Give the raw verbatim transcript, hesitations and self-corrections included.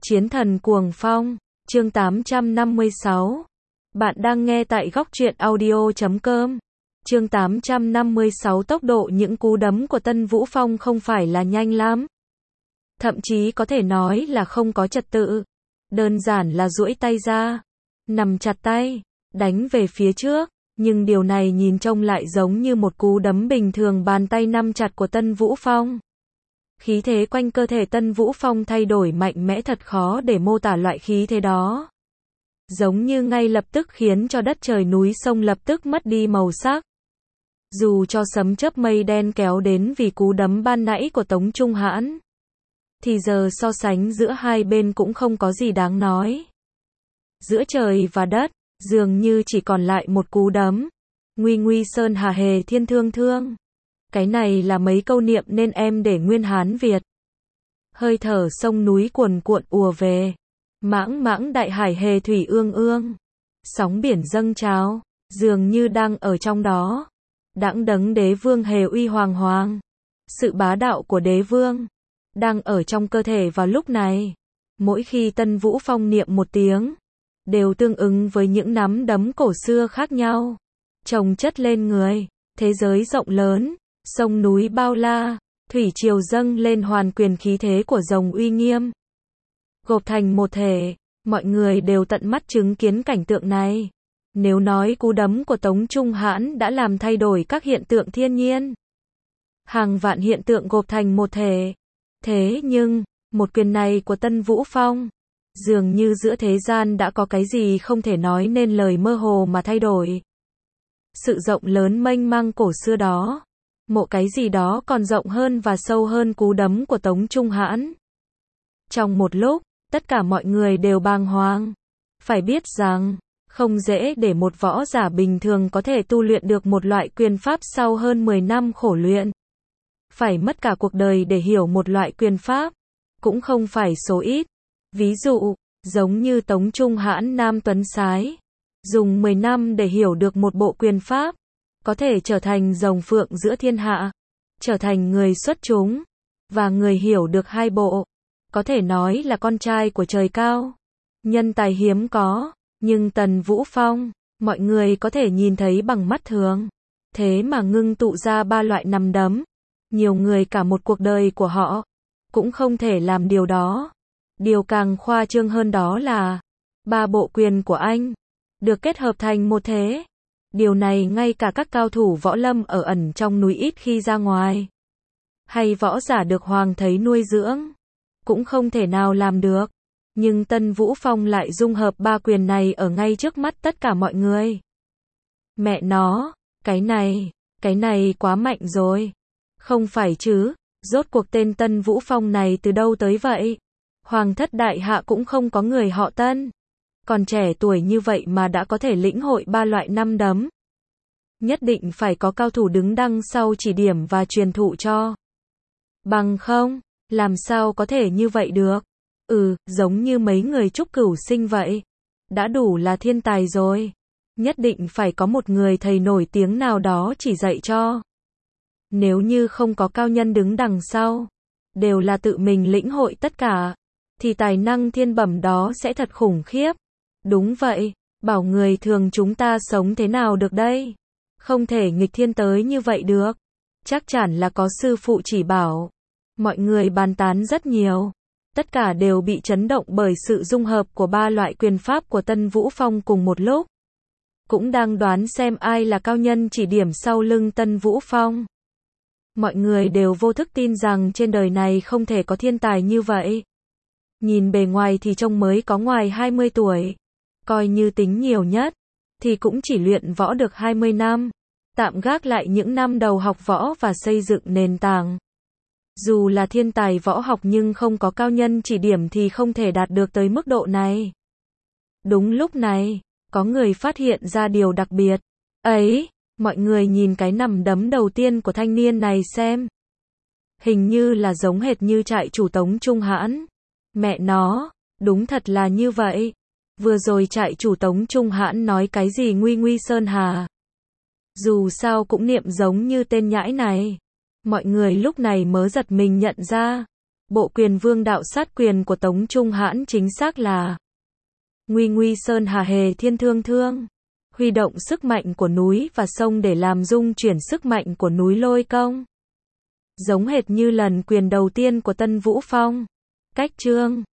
Chiến thần cuồng phong, chương tám trăm năm mươi sáu. Bạn đang nghe tại góc truyện audio chấm com. Chương tám trăm năm mươi sáu. Tốc độ những cú đấm của Tân Vũ Phong không phải là nhanh lắm. Thậm chí có thể nói là không có trật tự. Đơn giản là duỗi tay ra, nằm chặt tay, đánh về phía trước. Nhưng điều này nhìn trông lại giống như một cú đấm bình thường bàn tay nắm chặt của Tân Vũ Phong. Khí thế quanh cơ thể Tân Vũ Phong thay đổi mạnh mẽ thật khó để mô tả loại khí thế đó. Giống như ngay lập tức khiến cho đất trời núi sông lập tức mất đi màu sắc. Dù cho sấm chớp mây đen kéo đến vì cú đấm ban nãy của Tống Trung Hãn, thì giờ so sánh giữa hai bên cũng không có gì đáng nói. Giữa trời và đất, dường như chỉ còn lại một cú đấm. Nguy nguy sơn hà hề thiên thương thương. Cái này là mấy câu niệm nên em để nguyên Hán Việt. Hơi thở sông núi cuồn cuộn ùa về. Mãng mãng đại hải hề thủy ương ương. Sóng biển dâng trào, dường như đang ở trong đó. Đãng đấng đế vương hề uy hoàng hoàng. Sự bá đạo của đế vương đang ở trong cơ thể vào lúc này. Mỗi khi Tân Vũ Phong niệm một tiếng, đều tương ứng với những nắm đấm cổ xưa khác nhau, chồng chất lên người. Thế giới rộng lớn, sông núi bao la, thủy triều dâng lên hoàn quyền khí thế của rồng uy nghiêm, gộp thành một thể. Mọi người đều tận mắt chứng kiến cảnh tượng này. Nếu nói cú đấm của Tống Trung Hãn đã làm thay đổi các hiện tượng thiên nhiên, hàng vạn hiện tượng gộp thành một thể, thế nhưng một quyền này của Tân Vũ Phong, dường như giữa thế gian đã có cái gì không thể nói nên lời mơ hồ mà thay đổi. Sự rộng lớn mênh mang cổ xưa đó, một cái gì đó còn rộng hơn và sâu hơn cú đấm của Tống Trung Hãn. Trong một lúc, tất cả mọi người đều bàng hoàng. Phải biết rằng, không dễ để một võ giả bình thường có thể tu luyện được một loại quyền pháp sau hơn mười năm khổ luyện. Phải mất cả cuộc đời để hiểu một loại quyền pháp, cũng không phải số ít. Ví dụ, giống như Tống Trung Hãn Nam Tuấn Sái, dùng mười năm để hiểu được một bộ quyền pháp, có thể trở thành rồng phượng giữa thiên hạ, trở thành người xuất chúng, và người hiểu được hai bộ. Có thể nói là con trai của trời cao, nhân tài hiếm có. Nhưng Tần Vũ Phong, mọi người có thể nhìn thấy bằng mắt thường, thế mà ngưng tụ ra ba loại nắm đấm. Nhiều người cả một cuộc đời của họ cũng không thể làm điều đó. Điều càng khoa trương hơn đó là ba bộ quyền của anh được kết hợp thành một thế. Điều này ngay cả các cao thủ võ lâm ở ẩn trong núi ít khi ra ngoài, hay võ giả được hoàng thấy nuôi dưỡng, cũng không thể nào làm được. Nhưng Tân Vũ Phong lại dung hợp ba quyền này ở ngay trước mắt tất cả mọi người. Mẹ nó, cái này, cái này quá mạnh rồi. Không phải chứ, rốt cuộc tên Tân Vũ Phong này từ đâu tới vậy? Hoàng thất đại hạ cũng không có người họ Tân. Còn trẻ tuổi như vậy mà đã có thể lĩnh hội ba loại năm đấm. Nhất định phải có cao thủ đứng đằng sau chỉ điểm và truyền thụ cho. Bằng không, làm sao có thể như vậy được? Ừ, giống như mấy người Trúc Cửu Sinh vậy. Đã đủ là thiên tài rồi. Nhất định phải có một người thầy nổi tiếng nào đó chỉ dạy cho. Nếu như không có cao nhân đứng đằng sau, đều là tự mình lĩnh hội tất cả, thì tài năng thiên bẩm đó sẽ thật khủng khiếp. Đúng vậy, bảo người thường chúng ta sống thế nào được đây? Không thể nghịch thiên tới như vậy được. Chắc chắn là có sư phụ chỉ bảo. Mọi người bàn tán rất nhiều. Tất cả đều bị chấn động bởi sự dung hợp của ba loại quyền pháp của Tân Vũ Phong cùng một lúc. Cũng đang đoán xem ai là cao nhân chỉ điểm sau lưng Tân Vũ Phong. Mọi người đều vô thức tin rằng trên đời này không thể có thiên tài như vậy. Nhìn bề ngoài thì trông mới có ngoài hai mươi tuổi. Coi như tính nhiều nhất, thì cũng chỉ luyện võ được hai mươi năm. Tạm gác lại những năm đầu học võ và xây dựng nền tảng. Dù là thiên tài võ học nhưng không có cao nhân chỉ điểm thì không thể đạt được tới mức độ này. Đúng lúc này, có người phát hiện ra điều đặc biệt. Ấy, mọi người nhìn cái nắm đấm đầu tiên của thanh niên này xem. Hình như là giống hệt như trại chủ Tống Trung Hãn. Mẹ nó, đúng thật là như vậy. Vừa rồi trại chủ Tống Trung Hãn nói cái gì nguy nguy sơn hà. Dù sao cũng niệm giống như tên nhãi này. Mọi người lúc này mới giật mình nhận ra. Bộ quyền vương đạo sát quyền của Tống Trung Hãn chính xác là Nguy nguy sơn hà hề thiên thương thương. Huy động sức mạnh của núi và sông để làm dung chuyển sức mạnh của núi Lôi Công. Giống hệt như lần quyền đầu tiên của Tân Vũ Phong. Cách chương